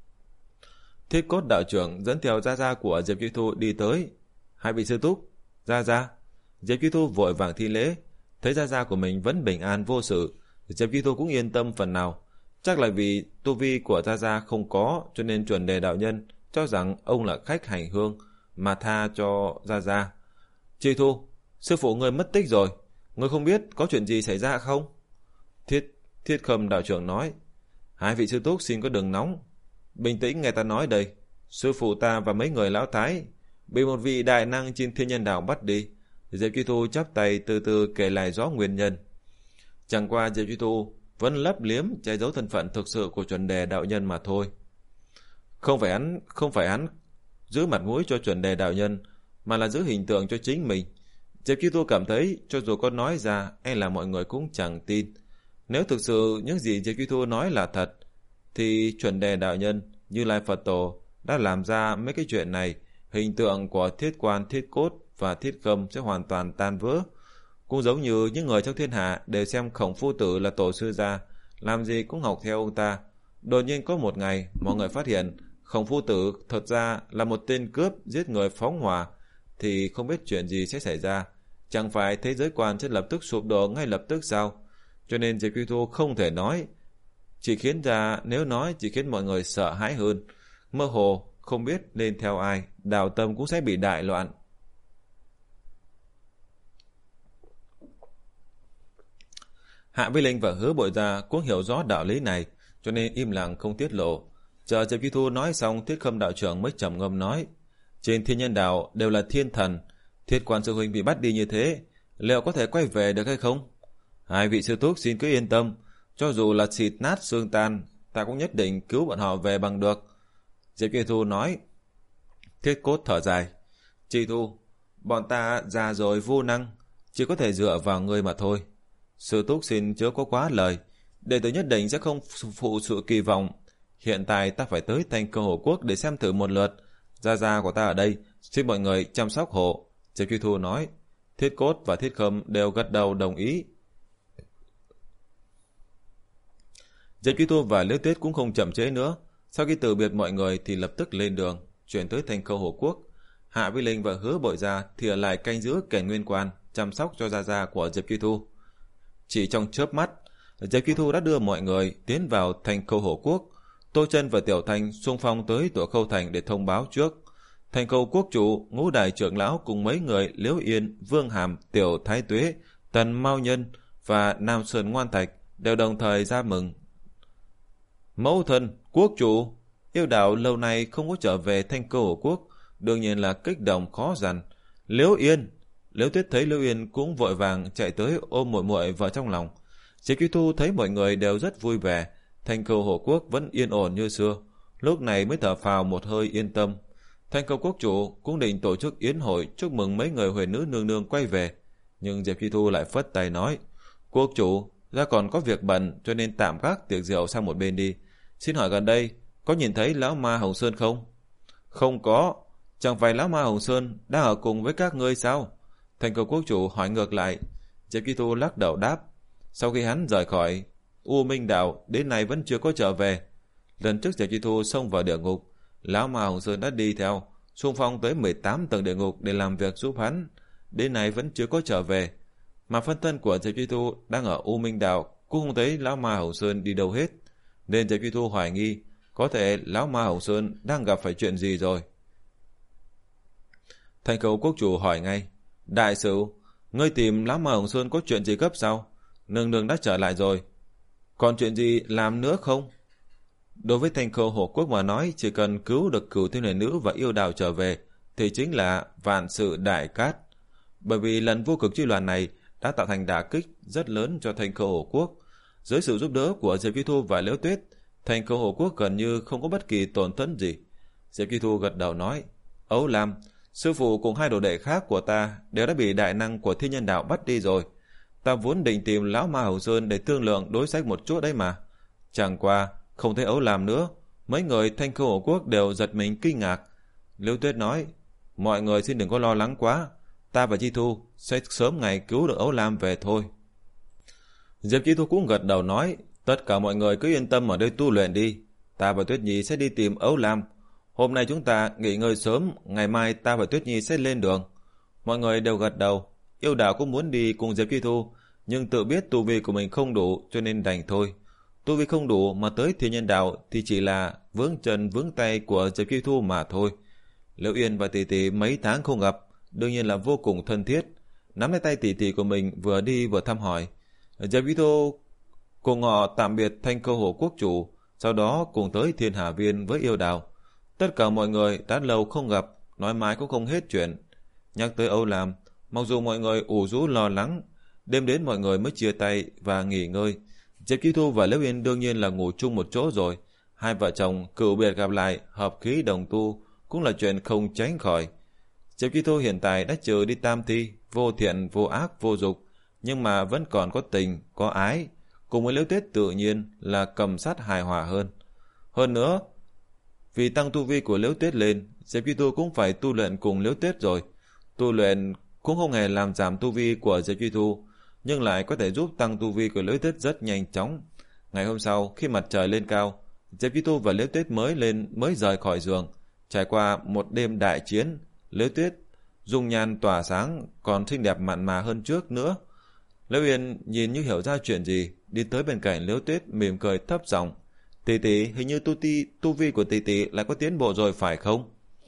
Thiết Cốt đạo trưởng dẫn theo gia gia của Diệp Chi Thu đi tới. "Hai vị sư túc." "Gia gia." Diệp Chi Thu vội vàng thi lễ. Thấy gia gia của mình vẫn bình an vô sự, Diệp Chi Thu cũng yên tâm phần nào. Chắc là vì tu vi của gia gia không có, cho nên chuẩn đề đạo nhân cho rằng ông là khách hành hương mà tha cho gia gia. "Chi Thu, sư phụ ngươi mất tích rồi, ngươi không biết có chuyện gì xảy ra không?" Thiết Thiết Khâm đạo trưởng nói: "Hai vị sư túc xin có đừng nóng, bình tĩnh nghe ta nói đây. Sư phụ ta và mấy người lão thái bị một vị đại năng trên Thiên Nhân Đạo bắt đi." Diệp Chi Thu chắp tay từ từ kể lại rõ nguyên nhân. Chẳng qua Diệp Chi Thu vẫn lấp liếm che giấu thân phận thực sự của chuẩn đề đạo nhân mà thôi. Không phải hắn, không phải hắn giữ mặt mũi cho chuẩn đề đạo nhân, mà là giữ hình tượng cho chính mình. Diệp Chi Thu cảm thấy cho dù có nói ra, e là mọi người cũng chẳng tin. Nếu thực sự những gì Diệp Chi Thu nói là thật, thì chuẩn đề đạo nhân, Như Lai Phật Tổ đã làm ra mấy cái chuyện này, hình tượng của Thiết Quan, Thiết Cốt và Thiết Khâm sẽ hoàn toàn tan vỡ. Cũng giống như những người trong thiên hạ đều xem Khổng Phu Tử là tổ sư gia, làm gì cũng học theo ông ta. Đột nhiên có một ngày, mọi người phát hiện Khổng Phu Tử thật ra là một tên cướp giết người phóng hỏa, thì không biết chuyện gì sẽ xảy ra. Chẳng phải thế giới quan sẽ lập tức sụp đổ ngay lập tức sao? Cho nên Diệp Chi Thu không thể nói. Chỉ khiến ra, nếu nói chỉ khiến mọi người sợ hãi hơn. Mơ hồ, không biết nên theo ai, đạo tâm cũng sẽ bị đại loạn. Hạ Vi Linh và Hứa Bội Gia cũng hiểu rõ đạo lý này, cho nên im lặng không tiết lộ. Chờ Diệp Chi Thu nói xong, Thiết Khâm đạo trưởng mới trầm ngâm nói: "Trên Thiên Nhân Đạo đều là thiên thần, Thiết Quan sư huynh bị bắt đi như thế, liệu có thể quay về được hay không?" "Hai vị sư túc xin cứ yên tâm, cho dù là xịt nát xương tan, ta cũng nhất định cứu bọn họ về bằng được." Diệp Chi Thu nói. Thiết Cốt thở dài: "Chi Thu, bọn ta già rồi vô năng, chỉ có thể dựa vào ngươi mà thôi. Sư túc xin chớ có quá lời, đệ tử nhất định sẽ không phụ sự kỳ vọng. Hiện tại ta phải tới Thanh Cơ Hồ Quốc để xem thử một lượt. Gia gia của ta ở đây, xin mọi người chăm sóc hộ." Diệp Chi Thu nói. Thiết Cốt và Thiết Khâm đều gật đầu đồng ý. Diệp Chi Thu và Liễu Tuyết cũng không chậm trễ nữa. Sau khi từ biệt mọi người thì lập tức lên đường, chuyển tới Thanh Cơ Hồ Quốc. Hạ Vi Linh và Hứa Bội Gia thì ở lại canh giữ Kẻ Nguyên Quan, chăm sóc cho gia gia của Diệp Chi Thu. Chỉ trong chớp mắt, Diệp Chi Thu đã đưa mọi người tiến vào Thanh Khâu Hổ Quốc. Tô Chân và Tiểu Thanh xung phong tới Tổ Khâu Thành để thông báo trước. Thanh Khâu Quốc chủ, Ngũ Đại trưởng lão cùng mấy người Liễu Yên, Vương Hàm, Tiểu Thái Tuế, Tần Mao Nhân và Nam Sơn Ngoan Thạch đều đồng thời ra mừng. "Mẫu thân, quốc chủ, yêu đạo lâu nay không có trở về Thanh Khâu Hổ Quốc, đương nhiên là kích động khó dằn." Liễu Yên, Liễu Tuyết thấy Liễu Yên cũng vội vàng chạy tới ôm muội muội vào trong lòng. Diệp Chi Thu thấy mọi người đều rất vui vẻ, Thanh Khâu Hổ Quốc vẫn yên ổn như xưa, lúc này mới thở phào một hơi yên tâm. Thanh Khâu quốc chủ cũng định tổ chức yến hội chúc mừng mấy người Huyền Nữ nương nương quay về, nhưng Diệp Chi Thu lại phất tay nói: Quốc chủ, ra còn có việc bận cho nên tạm gác tiệc rượu sang một bên đi. Xin hỏi gần đây có nhìn thấy lão ma Hồng Sơn không? Không có, chẳng phải lão ma Hồng Sơn đang ở cùng với các ngươi sao? Thanh Khâu quốc chủ hỏi ngược lại. Diệp Chi Thu lắc đầu đáp: Sau khi hắn rời khỏi U Minh Đạo đến nay vẫn chưa có trở về. Lần trước Diệp Chi Thu xông vào địa ngục, lão ma Hồng Sơn đã đi theo, xung phong tới mười tám tầng địa ngục để làm việc giúp hắn, đến nay vẫn chưa có trở về. Mà phân thân của Diệp Chi Thu đang ở U Minh Đạo, cũng không thấy lão ma Hồng Sơn đi đâu hết, nên Diệp Chi Thu hoài nghi có thể lão ma Hồng Sơn đang gặp phải chuyện gì rồi. Thanh Khâu quốc chủ hỏi ngay: Đại sử, ngươi tìm lão ma Hồng Sơn có chuyện gì gấp sao? Nương nương đã trở lại rồi, còn chuyện gì làm nữa không? Đối với Thanh Khâu Hổ Quốc mà nói, chỉ cần cứu được Cửu Thiên Huyền Nữ và Yêu Đào trở về thì chính là vạn sự đại cát. Bởi vì lần vô cực chi loạn này đã tạo thành đả kích rất lớn cho Thanh Khâu Hổ Quốc. Dưới sự giúp đỡ của Diệp Chi Thu và Liễu Tuyết, Thanh Khâu Hổ Quốc gần như không có bất kỳ tổn thất gì. Diệp Chi Thu gật đầu nói: Ấu Lam, sư phụ cùng hai đồ đệ khác của ta đều đã bị đại năng của Thiên Nhân Đạo bắt đi rồi. Ta vốn định tìm lão ma Hồng Sơn để thương lượng đối sách một chút đấy mà. Chẳng qua không thấy Ấu Lam nữa, mấy người Thanh Khâu Hổ Quốc đều giật mình kinh ngạc. Liễu Tuyết nói: Mọi người xin đừng có lo lắng quá, ta và Chi Thu sẽ sớm ngày cứu được Ấu Lam về thôi. Diệp Chi Thu cũng gật đầu nói: Tất cả mọi người cứ yên tâm ở đây tu luyện đi, ta và Tuyết Nhi sẽ đi tìm Ấu Lam. Hôm nay chúng ta nghỉ ngơi sớm, ngày mai ta và Tuyết Nhi sẽ lên đường. Mọi người đều gật đầu. Yêu Đào cũng muốn đi cùng Diệp Chi Thu, nhưng tự biết tu vi của mình không đủ cho nên đành thôi. Tu vi không đủ mà tới Thiên Nhân Đạo thì chỉ là vướng chân vướng tay của Diệp Chi Thu mà thôi. Liễu Yên và tỷ tỷ mấy tháng không gặp, đương nhiên là vô cùng thân thiết. Nắm lấy tay tỷ tỷ của mình vừa đi vừa thăm hỏi. Diệp Chi Thu cùng họ tạm biệt Thanh Khâu Hổ Quốc chủ, sau đó cùng tới Thiên Hà Viên với Yêu Đào. Tất cả mọi người đã lâu không gặp, nói mãi cũng không hết chuyện. Nhắc tới Âu Lam, mặc dù mọi người ủ rũ lo lắng, đêm đến mọi người mới chia tay và nghỉ ngơi. Diệp Chi Thu và Liễu Yên đương nhiên là ngủ chung một chỗ rồi. Hai vợ chồng cựu biệt gặp lại, hợp khí đồng tu cũng là chuyện không tránh khỏi. Diệp Chi Thu hiện tại đã trừ đi tam thi, vô thiện, vô ác, vô dục, nhưng mà vẫn còn có tình, có ái. Cùng với Liễu Tuyết tự nhiên là cầm sát hài hòa hơn. Hơn nữa, vì tăng tu vi của Liễu Tuyết lên, Diệp Chi Thu cũng phải tu luyện cùng Liễu Tuyết rồi. Tu luyện cũng không hề làm giảm tu vi của Diệp Chi Thu, nhưng lại có thể giúp tăng tu vi của Liễu Tuyết rất nhanh chóng. Ngày hôm sau, khi mặt trời lên cao, Diệp Chi Thu và Liễu Tuyết mới lên mới rời khỏi giường. Trải qua một đêm đại chiến, Liễu Tuyết dung nhan tỏa sáng, còn xinh đẹp mặn mà hơn trước nữa. Liễu Yên nhìn như hiểu ra chuyện gì, đi tới bên cạnh Liễu Tuyết mỉm cười thấp giọng: Tỷ tỷ, hình như tu ti tu vi của tỷ tỷ lại có tiến bộ rồi phải không?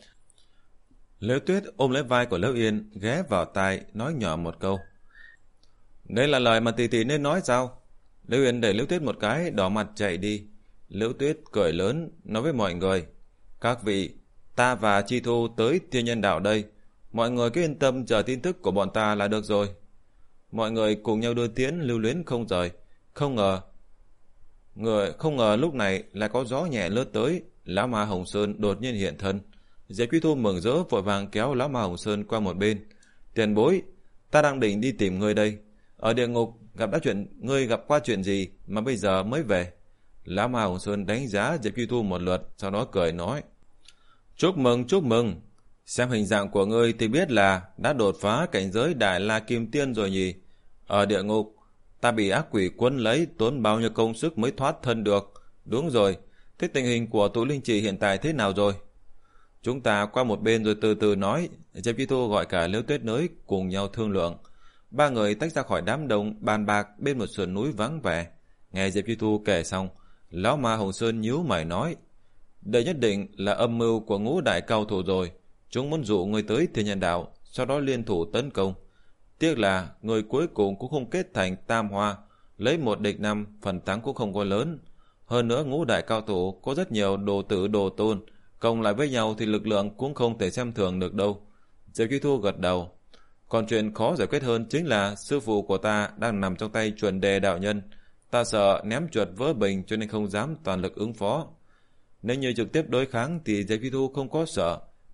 Liễu Tuyết ôm lấy vai của Liễu Yên, ghé vào tai nói nhỏ một câu: Đây là lời mà tỷ tỷ nên nói sao? Liễu Yên đẩy Liễu Tuyết một cái, đỏ mặt chạy đi. Liễu Tuyết cười lớn nói với mọi người: Các vị, ta và Chi Thu tới Thiên Nhân Đạo đây, mọi người cứ yên tâm chờ tin tức của bọn ta là được rồi. Mọi người cùng nhau đưa tiễn, lưu luyến không rời. Không ngờ người không ngờ lúc này lại có gió nhẹ lướt tới, lão ma Hồng Sơn đột nhiên hiện thân. Diệp Chi Thu mừng rỡ vội vàng kéo lão ma Hồng Sơn qua một bên. Tiền bối, ta đang định đi tìm ngươi đây. Ở địa ngục gặp đã chuyện, ngươi gặp qua chuyện gì mà bây giờ mới về? Lão ma Hồng Sơn đánh giá Diệp Chi Thu một lượt, sau đó cười nói: Chúc mừng, chúc mừng. Xem hình dạng của ngươi thì biết là đã đột phá cảnh giới Đại La Kim Tiên rồi nhỉ. Ở địa ngục ta bị ác quỷ quấn lấy, tốn bao nhiêu công sức mới thoát thân được. Đúng rồi, thế tình hình của tụ linh trì hiện tại thế nào rồi? Chúng ta qua một bên rồi từ từ nói. Diệp Chi Thu gọi cả Liễu Tuyết Nới cùng nhau thương lượng. Ba người tách ra khỏi đám đông bàn bạc bên một sườn núi vắng vẻ. Nghe Diệp Chi Thu kể xong, lão ma Hồng Sơn nhíu mày nói: Đây nhất định là âm mưu của ngũ đại cao thủ rồi. Chúng muốn dụ người tới Thiên Nhân Đạo, sau đó liên thủ tấn công. Tiếc là người cuối cùng cũng không kết thành tam hoa, lấy một địch năm, phần thắng cũng không có lớn. Hơn nữa ngũ đại cao thủ có rất nhiều đồ tử đồ tôn, cộng lại với nhau thì lực lượng cũng không thể xem thường được đâu. Diệp Chi Thu gật đầu. Còn chuyện khó giải quyết hơn chính là sư phụ của ta đang nằm trong tay Chuẩn Đề đạo nhân. Ta sợ ném chuột vỡ bình cho nên không dám toàn lực ứng phó. Nếu như trực tiếp đối kháng thì Diệp Chi Thu không có sợ,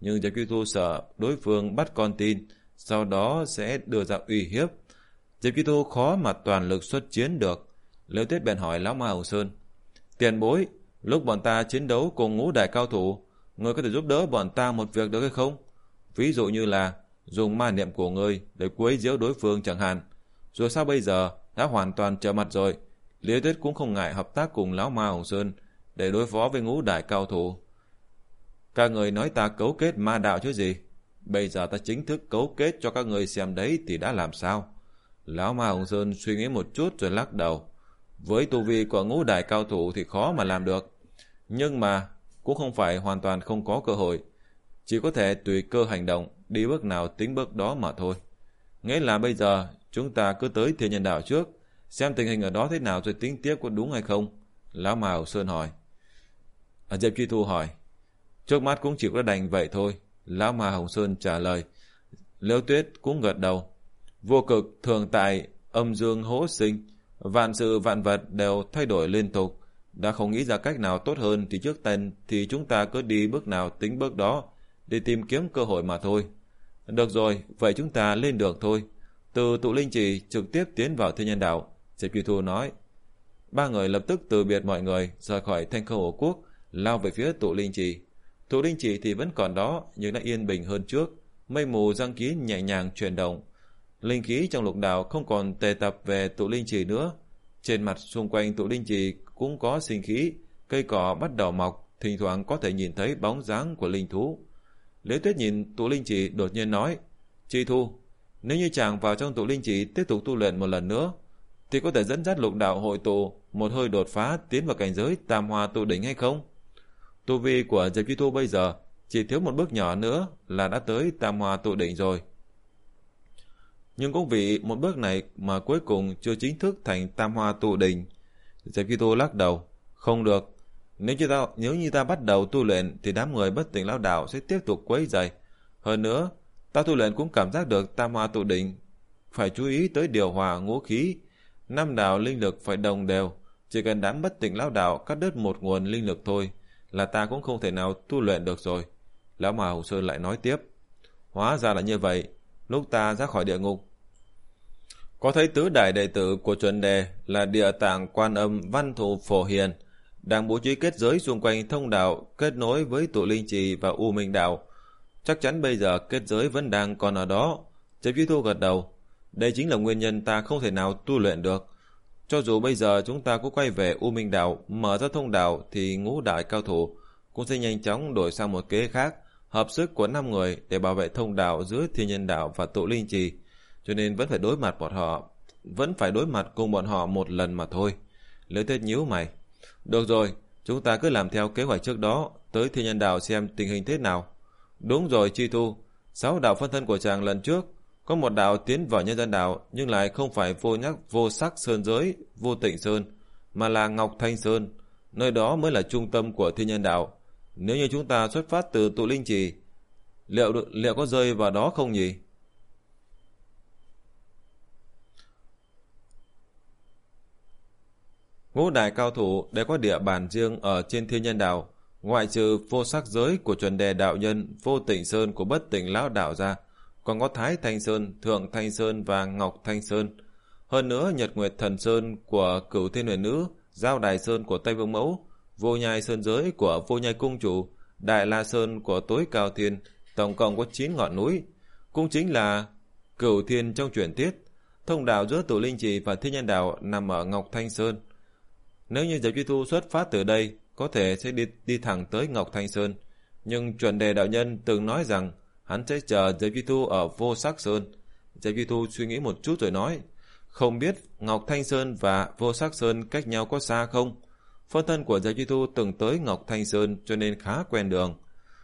nhưng Diệp Duy Thu sợ đối phương bắt con tin, sau đó sẽ đưa ra uy hiếp. Diệp Duy Thu khó mà toàn lực xuất chiến được. Liễu Tuyết bèn hỏi lão Ma Hồng Sơn: Tiền bối, lúc bọn ta chiến đấu cùng ngũ đại cao thủ, ngươi có thể giúp đỡ bọn ta một việc được hay không? Ví dụ như là dùng ma niệm của ngươi để quấy nhiễu đối phương chẳng hạn. Rồi sao bây giờ đã hoàn toàn trở mặt rồi, Liễu Tuyết cũng không ngại hợp tác cùng lão Ma Hồng Sơn để đối phó với ngũ đại cao thủ. Các người nói ta cấu kết ma đạo chứ gì? Bây giờ ta chính thức cấu kết cho các người xem đấy thì đã làm sao? Lão Ma Hồng Sơn suy nghĩ một chút rồi lắc đầu. Với tu vi của ngũ đại cao thủ thì khó mà làm được. Nhưng mà cũng không phải hoàn toàn không có cơ hội. Chỉ có thể tùy cơ hành động, đi bước nào tính bước đó mà thôi. Nghĩa là bây giờ chúng ta cứ tới Thiên Nhân Đạo trước, xem tình hình ở đó thế nào rồi tính tiếp có đúng hay không? Lão Ma Hồng Sơn hỏi. À, Diệp Truy Thu hỏi. Trước mắt cũng chỉ có đành vậy thôi. Lão Ma Hồng Sơn trả lời. Liễu Tuyết cũng gật đầu. Vô cực thường tại, âm dương hỗ sinh, vạn sự vạn vật đều thay đổi liên tục. Đã không nghĩ ra cách nào tốt hơn thì trước tiên thì chúng ta cứ đi bước nào tính bước đó, để tìm kiếm cơ hội mà thôi. Được rồi, vậy chúng ta lên đường thôi. Từ Tụ Linh Trì trực tiếp tiến vào Thiên Nhân Đạo. Diệp Duy Thu nói. Ba người lập tức từ biệt mọi người, rời khỏi Thanh Khâu Hồ Quốc, lao về phía Tụ Linh Trì. Tụ Linh Trì thì vẫn còn đó, nhưng đã yên bình hơn trước. Mây mù giăng kín nhẹ nhàng chuyển động. Linh khí trong lục đạo không còn tề tập về Tụ Linh Trì nữa. Trên mặt xung quanh Tụ Linh Trì cũng có sinh khí, cây cỏ bắt đầu mọc, thỉnh thoảng có thể nhìn thấy bóng dáng của linh thú. Liễu Tuyết nhìn Tụ Linh Trì đột nhiên nói: Chi Thu, nếu như chàng vào trong Tụ Linh Trì tiếp tục tu luyện một lần nữa, thì có thể dẫn dắt lục đạo hội tụ, một hơi đột phá tiến vào cảnh giới Tam Hoa tụ đỉnh hay không? Tu vi của Diệp Chi Thu bây giờ chỉ thiếu một bước nhỏ nữa là đã tới Tam Hoa tụ đỉnh rồi. Nhưng cũng vì một bước này mà cuối cùng chưa chính thức thành Tam Hoa tụ đỉnh. Diệp Chi Thu lắc đầu. Không được. Nếu như ta, nếu như ta bắt đầu tu luyện thì đám người bất tỉnh lão đạo sẽ tiếp tục quấy rầy. Hơn nữa, ta tu luyện cũng cảm giác được Tam Hoa tụ đỉnh. Phải chú ý tới điều hòa ngũ khí. Năm đạo linh lực phải đồng đều. Chỉ cần đám bất tỉnh lão đạo cắt đứt một nguồn linh lực thôi là ta cũng không thể nào tu luyện được rồi. Lão Ma Hồng Sơn lại nói tiếp. Hóa ra là như vậy. Lúc ta ra khỏi địa ngục, có thấy tứ đại đệ tử của chuẩn đề là Địa Tạng, Quan Âm, Văn Thù, Phổ Hiền đang bố trí kết giới xung quanh thông đạo kết nối với Tụ Linh Trì và U Minh Đạo. Chắc chắn bây giờ kết giới vẫn đang còn ở đó. Diệp Duy Thu gật đầu. Đây chính là nguyên nhân ta không thể nào tu luyện được. Cho dù bây giờ chúng ta có quay về U Minh Đạo, mở ra thông đạo, thì ngũ đại cao thủ cũng sẽ nhanh chóng đổi sang một kế khác, hợp sức của năm người để bảo vệ thông đạo giữa Thiên Nhân Đạo và Tụ Linh Trì. Cho nên vẫn phải đối mặt bọn họ, vẫn phải đối mặt cùng bọn họ một lần mà thôi. Liễu Tuyết nhíu mày. Được rồi, chúng ta cứ làm theo kế hoạch trước đó, tới Thiên Nhân Đạo xem tình hình thế nào. Đúng rồi Chi Thu, sáu đạo phân thân của chàng lần trước, có một đạo tiến vào Nhân Gian Đạo nhưng lại không phải vô nhắc vô sắc sơn giới, vô tịnh sơn, mà là Ngọc Thanh Sơn. Nơi đó mới là trung tâm của Thiên Nhân Đạo. Nếu như chúng ta xuất phát từ Tụ Linh Trì, liệu liệu có rơi vào đó không nhỉ? Ngũ đại cao thủ đều có địa bàn riêng ở trên Thiên Nhân Đạo, ngoại trừ vô sắc giới của chuẩn đề đạo nhân, vô tịnh sơn của bất tỉnh lão đạo ra, còn có Thái Thanh Sơn, Thượng Thanh Sơn và Ngọc Thanh Sơn. Hơn nữa Nhật Nguyệt Thần Sơn của Cửu Thiên Huyền Nữ, Giao Đài Sơn của Tây Vương Mẫu, Vô Nhai Sơn Giới của Vô Nhai Cung Chủ, Đại La Sơn của Tối Cao Thiên, tổng cộng có chín ngọn núi, cũng chính là Cửu Thiên trong truyền thuyết. Thông đạo giữa Tụ Linh Trì và Thiên Nhân Đạo nằm ở Ngọc Thanh Sơn. Nếu như Diệp Duy Thu xuất phát từ đây, có thể sẽ đi, đi thẳng tới Ngọc Thanh Sơn. Nhưng chuẩn đề đạo nhân từng nói rằng hắn sẽ chờ Diệp Duy Thu ở Vô Sắc Sơn. Diệp Duy Thu suy nghĩ một chút rồi nói, không biết Ngọc Thanh Sơn và Vô Sắc Sơn cách nhau có xa không? Phân thân của Diệp Duy Thu từng tới Ngọc Thanh Sơn cho nên khá quen đường.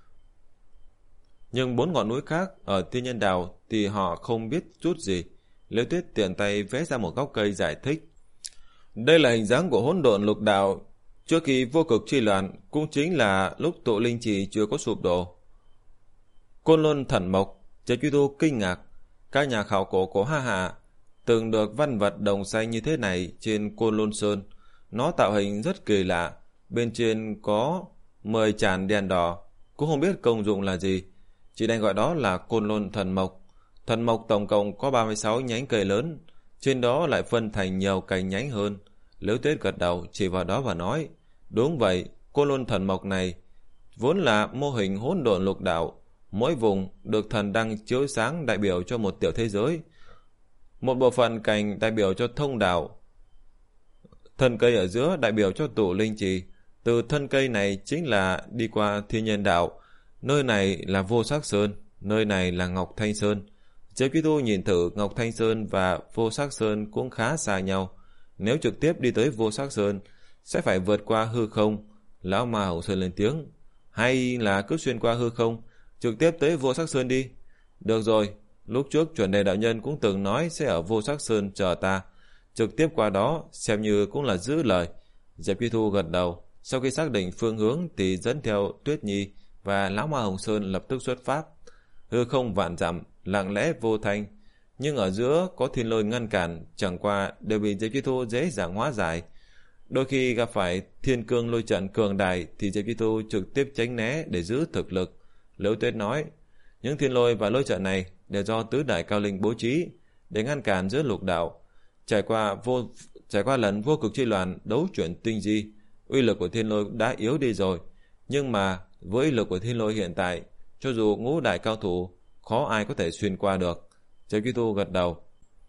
Nhưng bốn ngọn núi khác ở Thiên Nhân Đạo thì họ không biết chút gì. Liễu Tuyết tiện tay vẽ ra một gốc cây giải thích. Đây là hình dáng của hỗn độn lục đạo trước khi vô cực chi loạn, cũng chính là lúc Tụ Linh Trì chưa có sụp đổ. Côn Lôn Thần Mộc. Diệp Duy Thu kinh ngạc. Các nhà khảo cổ cổ ha hà từng được văn vật đồng xanh như thế này trên Côn Lôn Sơn. Nó tạo hình rất kỳ lạ. Bên trên có mười tràn đèn đỏ, cũng không biết công dụng là gì. chỉ đành gọi đó là Côn Lôn Thần Mộc. Thần Mộc tổng cộng có ba mươi sáu nhánh cây lớn, trên đó lại phân thành nhiều cành nhánh hơn. Liễu Tuyết gật đầu chỉ vào đó và nói, đúng vậy, Côn Lôn Thần Mộc này vốn là mô hình hỗn độn lục đạo, mỗi vùng được thần đăng chiếu sáng đại biểu cho một tiểu thế giới. Một bộ phận cành đại biểu cho thông đạo, thân cây ở giữa đại biểu cho tụ linh trì. Từ thân cây này chính là đi qua thiên nhân đạo, nơi này là Vô Sắc Sơn, nơi này là Ngọc Thanh Sơn. Diệp Chi Thu nhìn thử Ngọc Thanh Sơn và Vô Sắc Sơn cũng khá xa nhau. Nếu trực tiếp đi tới Vô Sắc Sơn sẽ phải vượt qua hư không. Lão Ma Hồng Sơn lên tiếng, hay là cứ xuyên qua hư không, trực tiếp tới Vô Sắc Sơn đi. Được rồi, lúc trước Chuẩn Đề đạo nhân cũng từng nói sẽ ở Vô Sắc Sơn chờ ta, trực tiếp qua đó xem như cũng là giữ lời. Diệp Chi Thu gật đầu. Sau khi xác định phương hướng thì dẫn theo Tuyết Nhi và Lão Ma Hồng Sơn lập tức xuất phát. Hư không vạn dặm, lặng lẽ vô thanh, nhưng ở giữa có thiên lôi ngăn cản, chẳng qua đều bị Diệp Chi Thu dễ dàng hóa giải. Đôi khi gặp phải thiên cương lôi trận cường đại thì Diệp Chi Thu trực tiếp tránh né để giữ thực lực. Liễu Tuyết nói, những thiên lôi và lôi trận này đều do tứ đại cao linh bố trí để ngăn cản giữa lục đạo. Trải qua vô trải qua lần vô cực chi loạn đấu chuyển tinh di, uy lực của thiên lôi đã yếu đi rồi, nhưng mà với uy lực của thiên lôi hiện tại, cho dù ngũ đại cao thủ khó ai có thể xuyên qua được. Diệp Chi Thu gật đầu.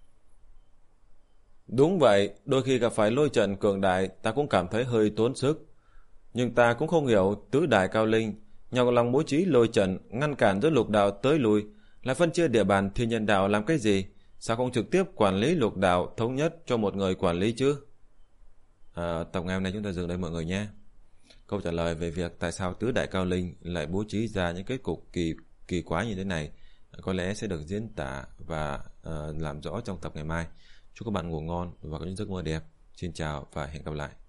Đúng vậy, đôi khi gặp phải lôi trận cường đại ta cũng cảm thấy hơi tốn sức, nhưng ta cũng không hiểu tứ đại cao linh nhọc lòng bố trí lôi trận ngăn cản giữa lục đạo tới lui, lại phân chia địa bàn thiên nhân đạo làm cái gì? Sao không trực tiếp quản lý lục đạo thống nhất cho một người quản lý chứ? À, tập ngày hôm nay chúng ta dừng đây mọi người nhé. Câu trả lời về việc tại sao tứ đại cao linh lại bố trí ra những kết cục kỳ kỳ quái như thế này có lẽ sẽ được diễn tả và uh, làm rõ trong tập ngày mai. Chúc các bạn ngủ ngon và có những giấc mơ đẹp. Xin chào và hẹn gặp lại.